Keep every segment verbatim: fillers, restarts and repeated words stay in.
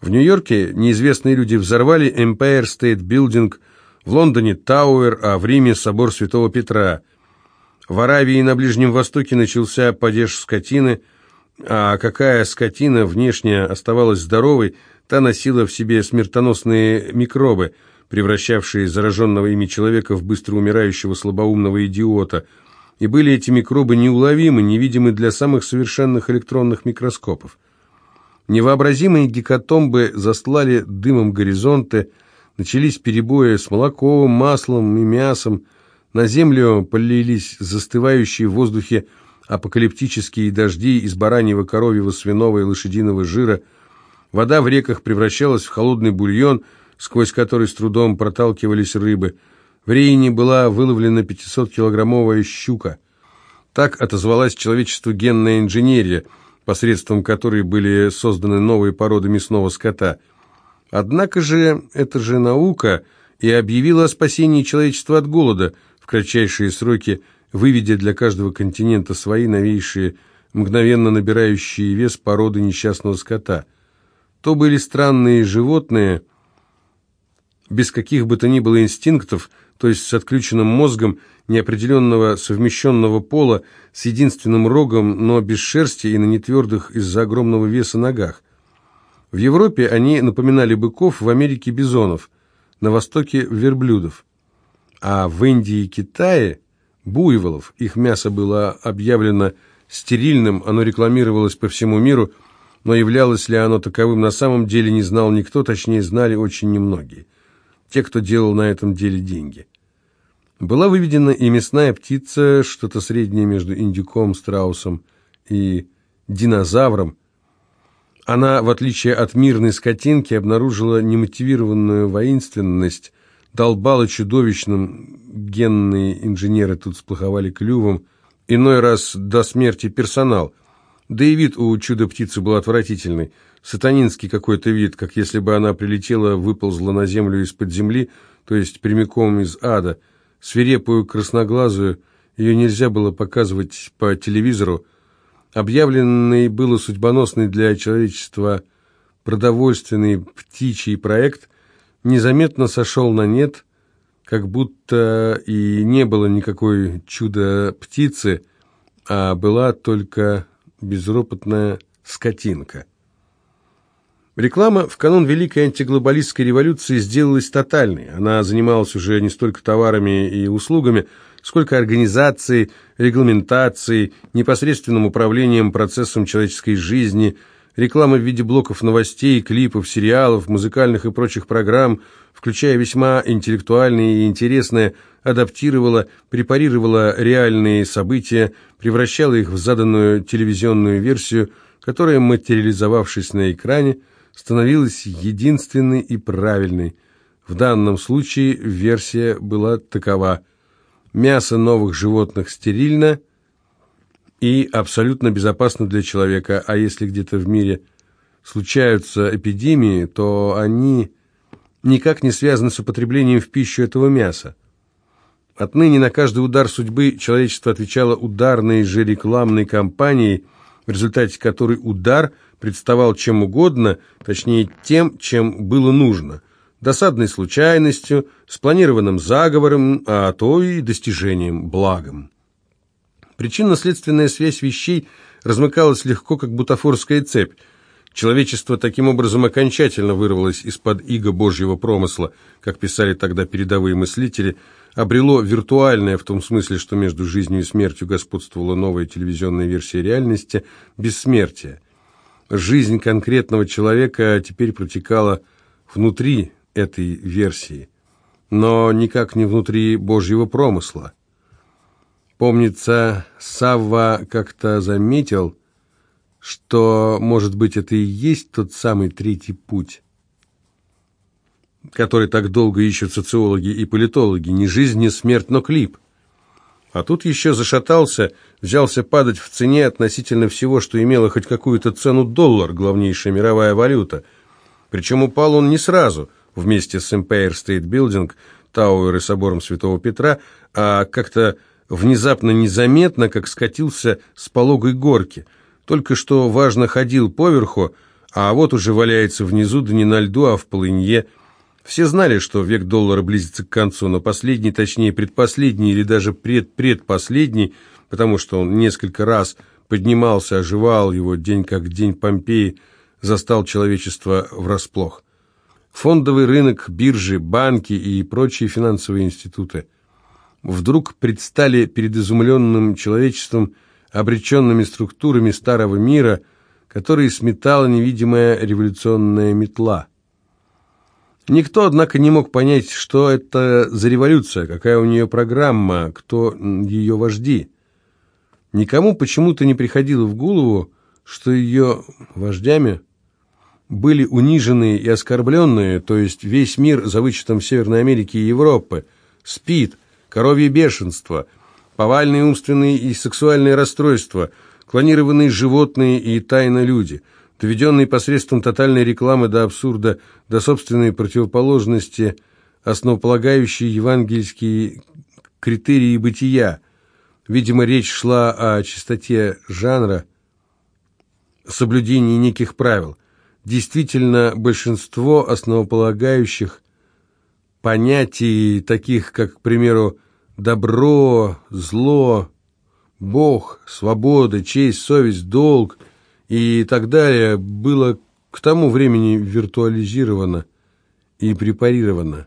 В Нью-Йорке неизвестные люди взорвали Empire State Building, в Лондоне Тауэр, а в Риме собор Святого Петра. В Аравии и на Ближнем Востоке начался падеж скотины, а какая скотина внешне оставалась здоровой, та носила в себе смертоносные микробы, превращавшие зараженного ими человека в быстро умирающего слабоумного идиота. И были эти микробы неуловимы, невидимы для самых совершенных электронных микроскопов. Невообразимые гекатомбы застлали дымом горизонты, начались перебои с молоком, маслом и мясом, на землю полились застывающие в воздухе апокалиптические дожди из бараньего, коровьего, свиного и лошадиного жира. Вода в реках превращалась в холодный бульон, сквозь который с трудом проталкивались рыбы. В Рейне была выловлена пятисоткилограммовая щука. Так отозвалась человечеству генная инженерия, посредством которой были созданы новые породы мясного скота. Однако же эта же наука и объявила о спасении человечества от голода, в кратчайшие сроки выведя для каждого континента свои новейшие, мгновенно набирающие вес породы несчастного скота. То были странные животные, без каких бы то ни было инстинктов, то есть с отключенным мозгом, неопределенного совмещенного пола, с единственным рогом, но без шерсти и на нетвердых из-за огромного веса ногах. В Европе они напоминали быков, в Америке – бизонов, на Востоке – верблюдов. А в Индии и Китае – буйволов. Их мясо было объявлено стерильным, оно рекламировалось по всему миру, но являлось ли оно таковым на самом деле не знал никто, точнее знали очень немногие. Те, кто делал на этом деле деньги. Была выведена и мясная птица, что-то среднее между индюком, страусом и динозавром. Она, в отличие от мирной скотинки, обнаружила немотивированную воинственность, долбала чудовищным, генные инженеры тут сплоховали клювом, иной раз до смерти персонал. Да и вид у чудо-птицы был отвратительный, сатанинский какой-то вид, как если бы она прилетела, выползла на землю из-под земли, то есть прямиком из ада. Свирепую, красноглазую, ее нельзя было показывать по телевизору. Объявленный было судьбоносный для человечества продовольственный птичий проект незаметно сошел на нет, как будто и не было никакой чудо-птицы, а была только безропотная скотинка. Реклама в канун Великой антиглобалистской революции сделалась тотальной. Она занималась уже не столько товарами и услугами, сколько организацией, регламентацией, непосредственным управлением процессом человеческой жизни. Реклама в виде блоков новостей, клипов, сериалов, музыкальных и прочих программ, включая весьма интеллектуальные и интересные, адаптировала, препарировала реальные события, превращала их в заданную телевизионную версию, которая, материализовавшись на экране, становилась единственной и правильной. В данном случае версия была такова: мясо новых животных стерильно и абсолютно безопасно для человека, а если где-то в мире случаются эпидемии, то они никак не связаны с употреблением в пищу этого мяса. Отныне на каждый удар судьбы человечество отвечало ударной же рекламной кампанией, в результате которой удар представал чем угодно, точнее тем, чем было нужно, досадной случайностью, спланированным заговором, а то и достижением, благом. Причинно-следственная связь вещей размыкалась легко, как бутафорская цепь. Человечество таким образом окончательно вырвалось из-под иго Божьего промысла, как писали тогда передовые мыслители, обрело виртуальное, в том смысле, что между жизнью и смертью господствовала новая телевизионная версия реальности, бессмертие. Жизнь конкретного человека теперь протекала внутри этой версии, но никак не внутри Божьего промысла. Помнится, Савва как-то заметил, что, может быть, это и есть тот самый третий путь, который так долго ищут социологи и политологи, не жизнь, не смерть, но клип. А тут еще зашатался, взялся падать в цене относительно всего, что имело хоть какую-то цену доллар, главнейшая мировая валюта. Причем упал он не сразу, вместе с Empire State Building, Тауэр и собором Святого Петра, а как-то внезапно незаметно, как скатился с пологой горки. Только что важно ходил поверху, а вот уже валяется внизу, да не на льду, а в полынье. Все знали, что век доллара близится к концу, но последний, точнее предпоследний или даже предпредпоследний, потому что он несколько раз поднимался, оживал, его день как день Помпеи, застал человечество врасплох. Фондовый рынок, биржи, банки и прочие финансовые институты вдруг предстали перед изумленным человечеством обреченными структурами старого мира, которые сметала невидимая революционная метла. Никто, однако, не мог понять, что это за революция, какая у нее программа, кто ее вожди. Никому почему-то не приходило в голову, что ее вождями были униженные и оскорбленные, то есть весь мир, за вычетом Северной Америки и Европы, СПИД, коровье бешенство, повальные умственные и сексуальные расстройства, клонированные животные и тайно люди, доведенные посредством тотальной рекламы до абсурда, до собственной противоположности, основополагающие евангельские критерии бытия. Видимо, речь шла о чистоте жанра, соблюдении неких правил. Действительно, большинство основополагающих понятий, таких как, к примеру, добро, зло, Бог, свобода, честь, совесть, долг и так далее, было к тому времени виртуализировано и препарировано.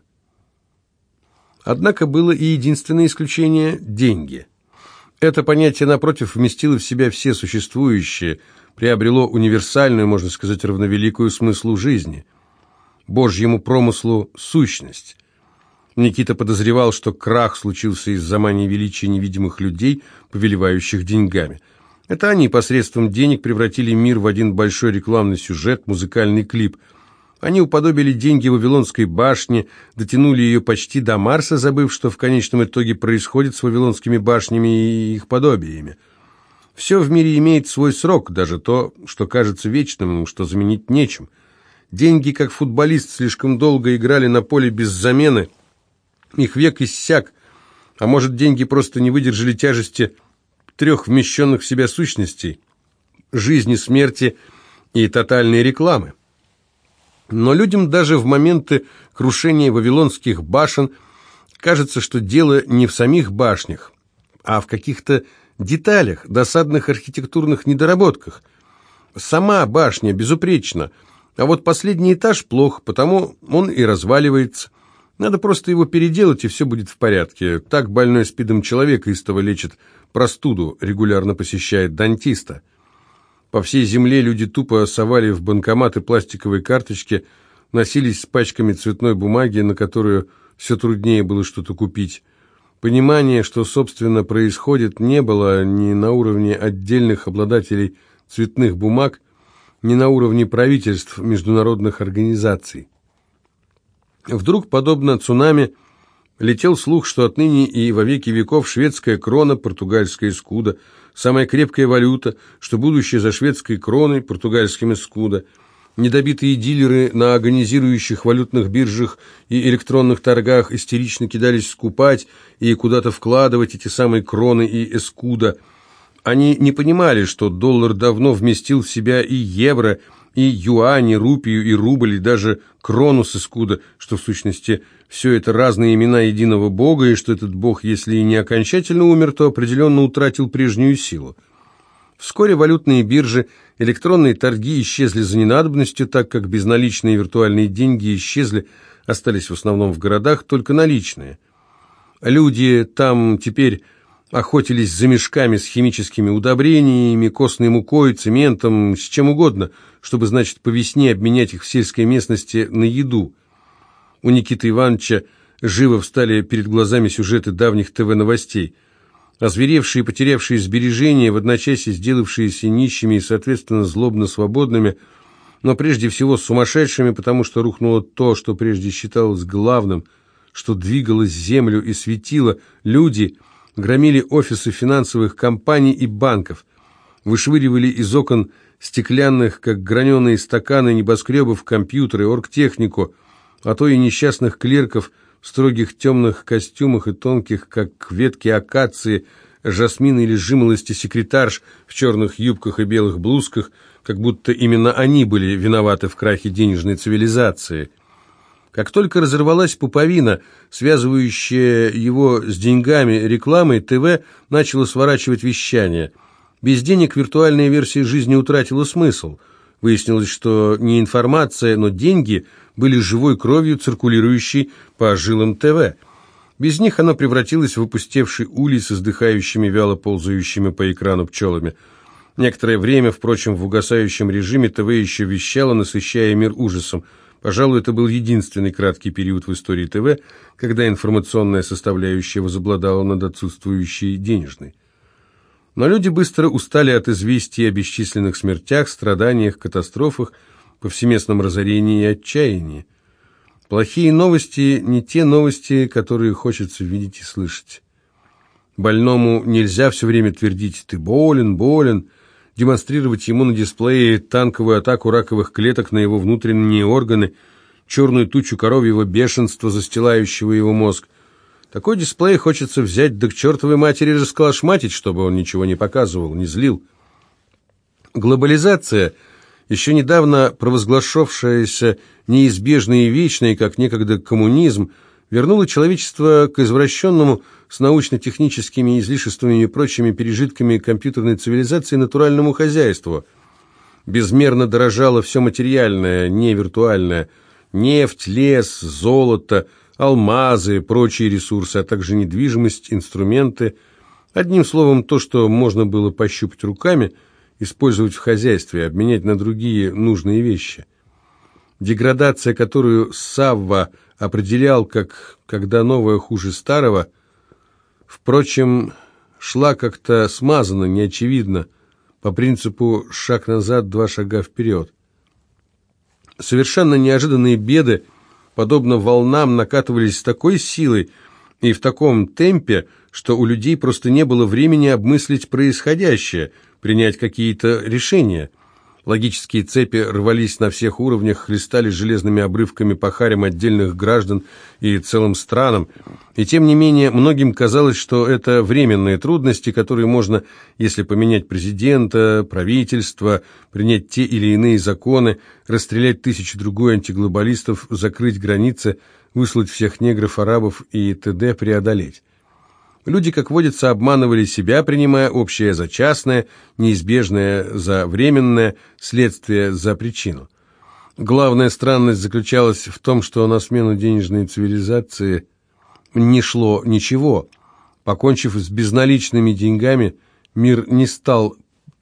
Однако было и единственное исключение – деньги. Это понятие, напротив, вместило в себя все существующие, приобрело универсальную, можно сказать, равновеликую смыслу жизни, Божьему промыслу сущность. Никита подозревал, что крах случился из-за мании величия невидимых людей, повелевающих деньгами. Это они посредством денег превратили мир в один большой рекламный сюжет, музыкальный клип. Они уподобили деньги Вавилонской башне, дотянули ее почти до Марса, забыв, что в конечном итоге происходит с Вавилонскими башнями и их подобиями. Все в мире имеет свой срок, даже то, что кажется вечным, что заменить нечем. Деньги, как футболист, слишком долго играли на поле без замены, их век иссяк, а может, деньги просто не выдержали тяжести трех вмещенных в себя сущностей – жизни, смерти и тотальной рекламы. Но людям даже в моменты крушения вавилонских башен кажется, что дело не в самих башнях, а в каких-то деталях, досадных архитектурных недоработках. Сама башня безупречна, а вот последний этаж плох, потому он и разваливается. Надо просто его переделать, и все будет в порядке. Так больной СПИДом человек истово лечит простуду, регулярно посещает дантиста. По всей земле люди тупо совали в банкоматы пластиковые карточки, носились с пачками цветной бумаги, на которую все труднее было что-то купить. Понимания, что, собственно, происходит, не было ни на уровне отдельных обладателей цветных бумаг, ни на уровне правительств международных организаций. Вдруг, подобно цунами, летел слух, что отныне и во веки веков шведская крона, португальская эскуда, самая крепкая валюта, что будущее за шведской кроной, португальским эскуда. Недобитые дилеры на агонизирующих валютных биржах и электронных торгах истерично кидались скупать и куда-то вкладывать эти самые кроны и эскуда. Они не понимали, что доллар давно вместил в себя и евро, и юань, и рупию, и рубль, и даже крону с эскуда, что в сущности все это разные имена единого бога, и что этот бог, если и не окончательно умер, то определенно утратил прежнюю силу. Вскоре валютные биржи, электронные торги исчезли за ненадобностью, так как безналичные виртуальные деньги исчезли, остались в основном в городах только наличные. Люди там теперь охотились за мешками с химическими удобрениями, костной мукой, цементом, с чем угодно, чтобы, значит, по весне обменять их в сельской местности на еду. У Никиты Ивановича живо встали перед глазами сюжеты давних ТВ-новостей. Озверевшие и потерявшие сбережения, в одночасье сделавшиеся нищими и, соответственно, злобно свободными, но прежде всего сумасшедшими, потому что рухнуло то, что прежде считалось главным, что двигалось землю и светило, люди громили офисы финансовых компаний и банков, вышвыривали из окон стеклянных, как граненые стаканы небоскребов, компьютеры, оргтехнику, а то и несчастных клерков в строгих темных костюмах и тонких, как ветки акации, жасмин или жимолости секретарш в черных юбках и белых блузках, как будто именно они были виноваты в крахе денежной цивилизации. Как только разорвалась пуповина, связывающая его с деньгами, рекламой, ТВ начало сворачивать вещание. Без денег виртуальная версия жизни утратила смысл. Выяснилось, что не информация, но деньги были живой кровью, циркулирующей по жилам ТВ. Без них оно превратилось в опустевший улей с издыхающими, вяло ползающими по экрану пчелами. Некоторое время, впрочем, в угасающем режиме ТВ еще вещало, насыщая мир ужасом. Пожалуй, это был единственный краткий период в истории ТВ, когда информационная составляющая возобладала над отсутствующей денежной. Но люди быстро устали от известий о бесчисленных смертях, страданиях, катастрофах, повсеместном разорении и отчаянии. Плохие новости не те новости, которые хочется видеть и слышать. Больному нельзя все время твердить «ты болен, болен», демонстрировать ему на дисплее танковую атаку раковых клеток на его внутренние органы, черную тучу коровьего бешенства, застилающего его мозг. Такой дисплей хочется взять да к чертовой матери расколошматить, чтобы он ничего не показывал, не злил. Глобализация, еще недавно провозглашавшаяся неизбежной и вечной, как некогда коммунизм, вернула человечество к извращенному с научно-техническими излишествами и прочими пережитками компьютерной цивилизации натуральному хозяйству. Безмерно дорожало все материальное, не виртуальное: нефть, лес, золото, алмазы, прочие ресурсы, а также недвижимость, инструменты. Одним словом, то, что можно было пощупать руками, использовать в хозяйстве, обменять на другие нужные вещи. Деградация, которую Савва определял как «когда новое хуже старого», впрочем, шла как-то смазанно, неочевидно, по принципу «шаг назад, два шага вперед». Совершенно неожиданные беды, подобно волнам, накатывались с такой силой и в таком темпе, что у людей просто не было времени обмыслить происходящее, принять какие-то решения. Логические цепи рвались на всех уровнях, хлестали железными обрывками по харям отдельных граждан и целым странам. И тем не менее, многим казалось, что это временные трудности, которые можно, если поменять президента, правительство, принять те или иные законы, расстрелять тысячу другой антиглобалистов, закрыть границы, выслать всех негров, арабов и т.д. преодолеть. Люди, как водится, обманывали себя, принимая общее за частное, неизбежное за временное, следствие за причину. Главная странность заключалась в том, что на смену денежной цивилизации не шло ничего. Покончив с безналичными деньгами, мир не стал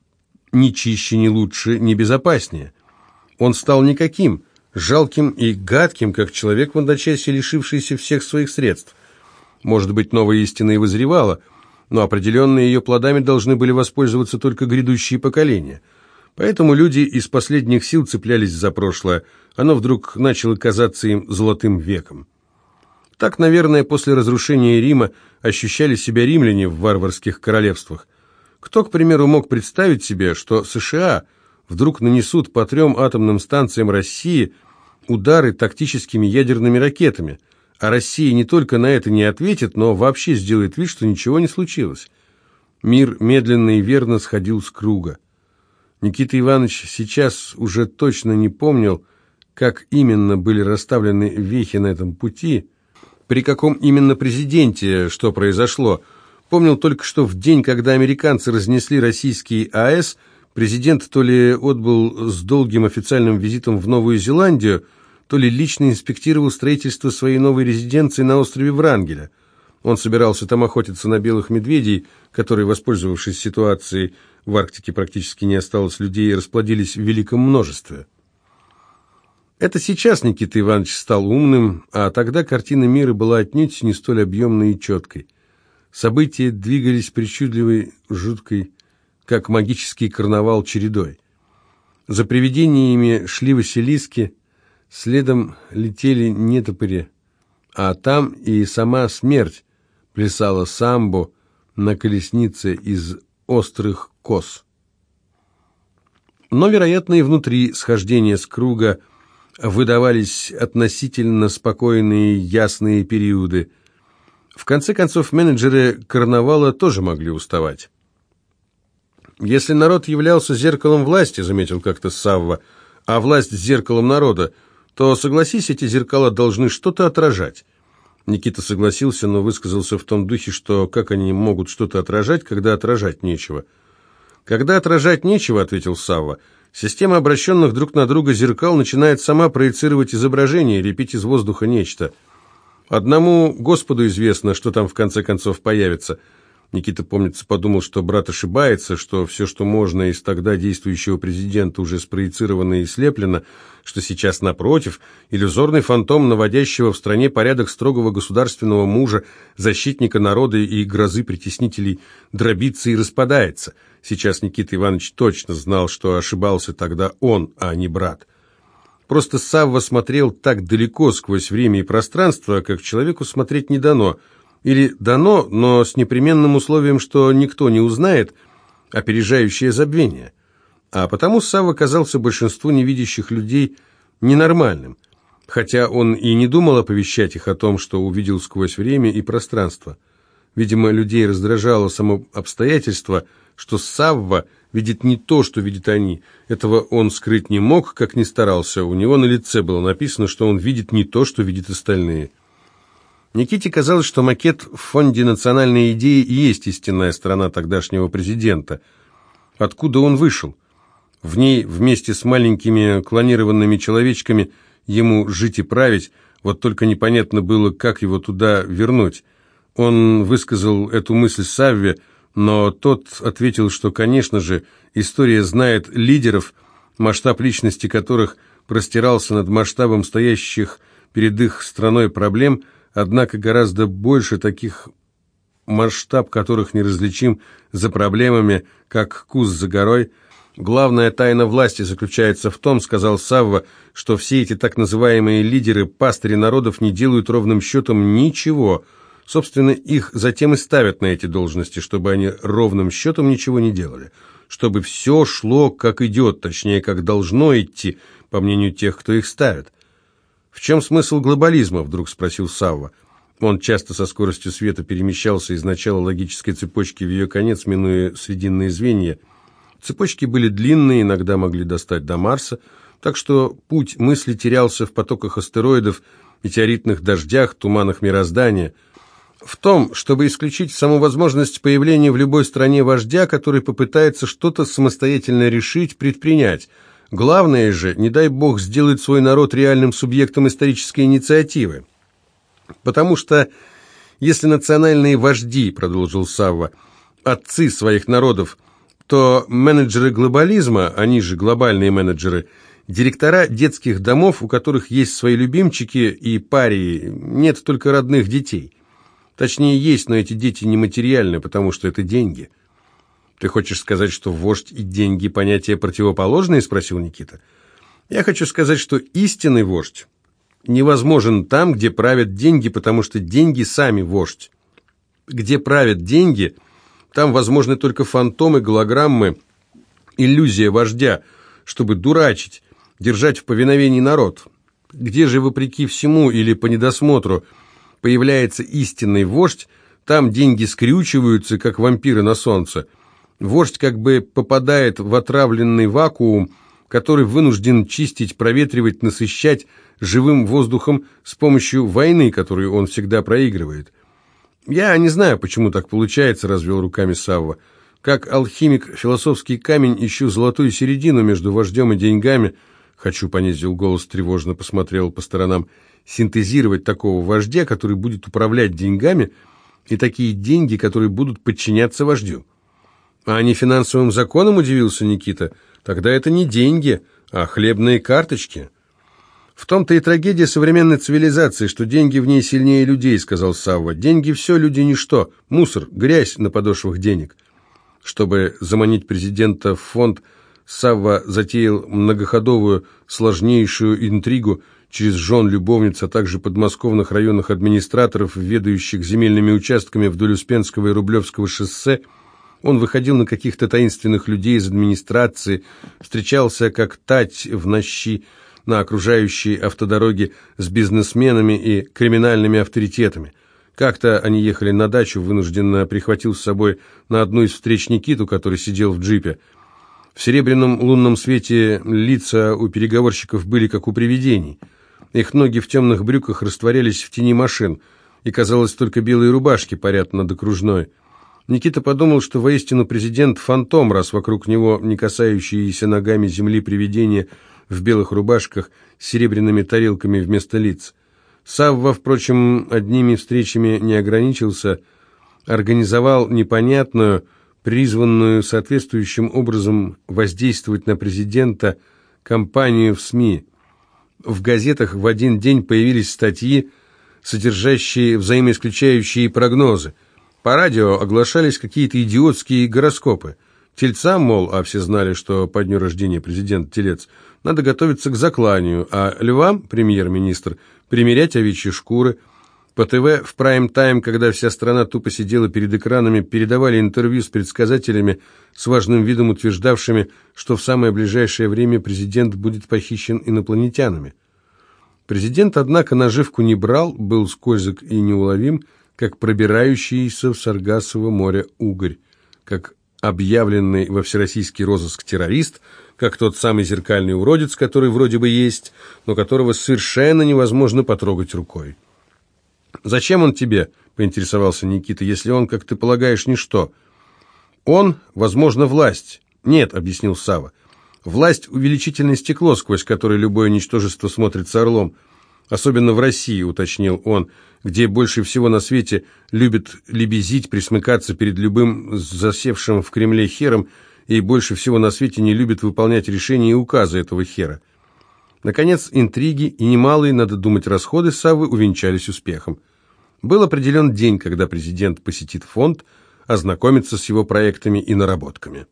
ни чище, ни лучше, ни безопаснее. Он стал никаким, жалким и гадким, как человек в одночасье лишившийся всех своих средств. Может быть, новая истина и вызревала, но определенно ее плодами должны были воспользоваться только грядущие поколения. Поэтому люди из последних сил цеплялись за прошлое, оно вдруг начало казаться им золотым веком. Так, наверное, после разрушения Рима ощущали себя римляне в варварских королевствах. Кто, к примеру, мог представить себе, что США вдруг нанесут по трем атомным станциям России удары тактическими ядерными ракетами, а Россия не только на это не ответит, но вообще сделает вид, что ничего не случилось. Мир медленно и верно сходил с круга. Никита Иванович сейчас уже точно не помнил, как именно были расставлены вехи на этом пути, при каком именно президенте что произошло. Помнил только, что в день, когда американцы разнесли российский АЭС, президент то ли отбыл с долгим официальным визитом в Новую Зеландию, то ли лично инспектировал строительство своей новой резиденции на острове Врангеля. Он собирался там охотиться на белых медведей, которые, воспользовавшись ситуацией, в Арктике практически не осталось людей и расплодились в великом множестве. Это сейчас Никита Иванович стал умным, а тогда картина мира была отнюдь не столь объемной и четкой. События двигались причудливой, жуткой, как магический карнавал, чередой. За привидениями шли Василиски, следом летели нетопыри, а там и сама смерть плясала самбо на колеснице из острых кос. Но, вероятно, и внутри схождения с круга выдавались относительно спокойные ясные периоды. В конце концов, менеджеры карнавала тоже могли уставать. «Если народ являлся зеркалом власти, — заметил как-то Савва, — а власть зеркалом народа, то, согласись, эти зеркала должны что-то отражать». Никита согласился, но высказался в том духе, что как они могут что-то отражать, когда отражать нечего. «Когда отражать нечего, — ответил Савва, — система обращенных друг на друга зеркал начинает сама проецировать изображение, лепить из воздуха нечто. Одному Господу известно, что там в конце концов появится». Никита, помнится, подумал, что брат ошибается, что все, что можно из тогда действующего президента, уже спроецировано и слеплено, что сейчас, напротив, иллюзорный фантом наводящего в стране порядок строгого государственного мужа, защитника народа и грозы притеснителей дробится и распадается. Сейчас Никита Иванович точно знал, что ошибался тогда он, а не брат. Просто Савва смотрел так далеко сквозь время и пространство, как человеку смотреть не дано. Или дано, но с непременным условием, что никто не узнает, опережающее забвение. А потому Савва казался большинству невидящих людей ненормальным, хотя он и не думал оповещать их о том, что увидел сквозь время и пространство. Видимо, людей раздражало само обстоятельство, что Савва видит не то, что видят они. Этого он скрыть не мог, как ни старался. У него на лице было написано, что он видит не то, что видят остальные. Никите казалось, что макет в фонде национальной идеи и есть истинная сторона тогдашнего президента. Откуда он вышел? В ней вместе с маленькими клонированными человечками ему жить и править, вот только непонятно было, как его туда вернуть. Он высказал эту мысль Савве, но тот ответил, что, конечно же, история знает лидеров, масштаб личности которых простирался над масштабом стоящих перед их страной проблем, однако гораздо больше таких, масштаб которых неразличим за проблемами, как куст за горой. Главная тайна власти заключается в том, сказал Савва, что все эти так называемые лидеры, пастыри народов не делают ровным счетом ничего. Собственно, их затем и ставят на эти должности, чтобы они ровным счетом ничего не делали. Чтобы все шло как идет, точнее, как должно идти, по мнению тех, кто их ставит. «В чем смысл глобализма?» – вдруг спросил Савва. Он часто со скоростью света перемещался из начала логической цепочки в ее конец, минуя срединные звенья. Цепочки были длинные, иногда могли достать до Марса, так что путь мысли терялся в потоках астероидов, метеоритных дождях, туманах мироздания. В том, чтобы исключить саму возможность появления в любой стране вождя, который попытается что-то самостоятельно решить, предпринять. Главное же, не дай бог, сделать свой народ реальным субъектом исторической инициативы. Потому что, если национальные вожди, продолжил Савва, отцы своих народов, то менеджеры глобализма, они же глобальные менеджеры, директора детских домов, у которых есть свои любимчики и парии, нет только родных детей. Точнее, есть, но эти дети нематериальны, потому что это деньги. «Ты хочешь сказать, что вождь и деньги – понятия противоположные?» – спросил Никита. «Я хочу сказать, что истинный вождь невозможен там, где правят деньги, потому что деньги сами вождь. Где правят деньги, там возможны только фантомы, голограммы, иллюзия вождя, чтобы дурачить, держать в повиновении народ. Где же, вопреки всему или по недосмотру, появляется истинный вождь, там деньги скрючиваются, как вампиры на солнце». Вождь как бы попадает в отравленный вакуум, который вынужден чистить, проветривать, насыщать живым воздухом с помощью войны, которую он всегда проигрывает. «Я не знаю, почему так получается», — развел руками Савва. «Как алхимик философский камень ищу золотую середину между вождем и деньгами. Хочу», — понизил голос, тревожно посмотрел по сторонам, «синтезировать такого вождя, который будет управлять деньгами, и такие деньги, которые будут подчиняться вождю». «А не финансовым законом?» – удивился Никита. «Тогда это не деньги, а хлебные карточки». «В том-то и трагедия современной цивилизации, что деньги в ней сильнее людей», – сказал Савва. «Деньги – все, люди – ничто. Мусор, грязь на подошвах денег». Чтобы заманить президента в фонд, Савва затеял многоходовую, сложнейшую интригу через жен любовниц, а также подмосковных районных администраторов, ведающих земельными участками вдоль Успенского и Рублевского шоссе. Он выходил на каких-то таинственных людей из администрации, встречался как тать в нощи на окружающей автодороге с бизнесменами и криминальными авторитетами. Как-то они ехали на дачу, вынужденно прихватил с собой на одну из встреч Никиту, который сидел в джипе. В серебряном лунном свете лица у переговорщиков были как у привидений. Их ноги в темных брюках растворялись в тени машин, и, казалось, только белые рубашки парят над окружной. Никита подумал, что воистину президент фантом, раз вокруг него не касающиеся ногами земли привидения в белых рубашках с серебряными тарелками вместо лиц. Савва, впрочем, одними встречами не ограничился, организовал непонятную, призванную соответствующим образом воздействовать на президента кампанию в СМИ. В газетах в один день появились статьи, содержащие взаимоисключающие прогнозы. По радио оглашались какие-то идиотские гороскопы. Тельцам, мол, а все знали, что по дню рождения президента Телец, надо готовиться к закланию, а львам, премьер-министр, примерять овечьи шкуры. По ТВ в прайм-тайм, когда вся страна тупо сидела перед экранами, передавали интервью с предсказателями, с важным видом утверждавшими, что в самое ближайшее время президент будет похищен инопланетянами. Президент, однако, наживку не брал, был скользок и неуловим, как пробирающийся в Саргассово море угорь, как объявленный во всероссийский розыск террорист, как тот самый зеркальный уродец, который вроде бы есть, но которого совершенно невозможно потрогать рукой. «Зачем он тебе?» – поинтересовался Никита, – «если он, как ты полагаешь, ничто». «Он, возможно, власть». «Нет», – объяснил Савва. «Власть – увеличительное стекло, сквозь которое любое ничтожество смотрит с орлом. Особенно в России», – уточнил он, – «где больше всего на свете любят лебезить, присмыкаться перед любым засевшим в Кремле хером, и больше всего на свете не любят выполнять решения и указы этого хера». Наконец, интриги и немалые, надо думать, расходы Саввы увенчались успехом. Был определен день, когда президент посетит фонд, ознакомится с его проектами и наработками.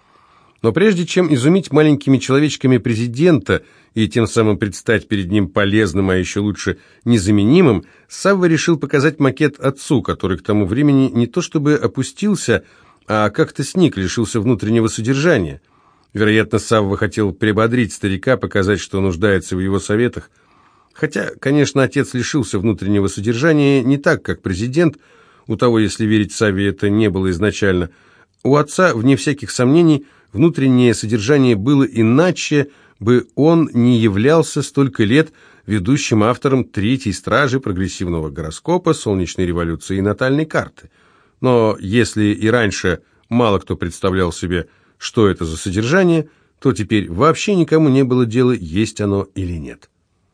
Но прежде чем изумить маленькими человечками президента и тем самым предстать перед ним полезным, а еще лучше незаменимым, Савва решил показать макет отцу, который к тому времени не то чтобы опустился, а как-то сник, лишился внутреннего содержания. Вероятно, Савва хотел приободрить старика, показать, что нуждается в его советах. Хотя, конечно, отец лишился внутреннего содержания не так, как президент. У того, если верить Савве, это не было изначально. У отца, вне всяких сомнений, внутреннее содержание было иначе, бы он не являлся столько лет ведущим автором третьей стражи прогрессивного гороскопа, солнечной революции и натальной карты. Но если и раньше мало кто представлял себе, что это за содержание, то теперь вообще никому не было дела, есть оно или нет.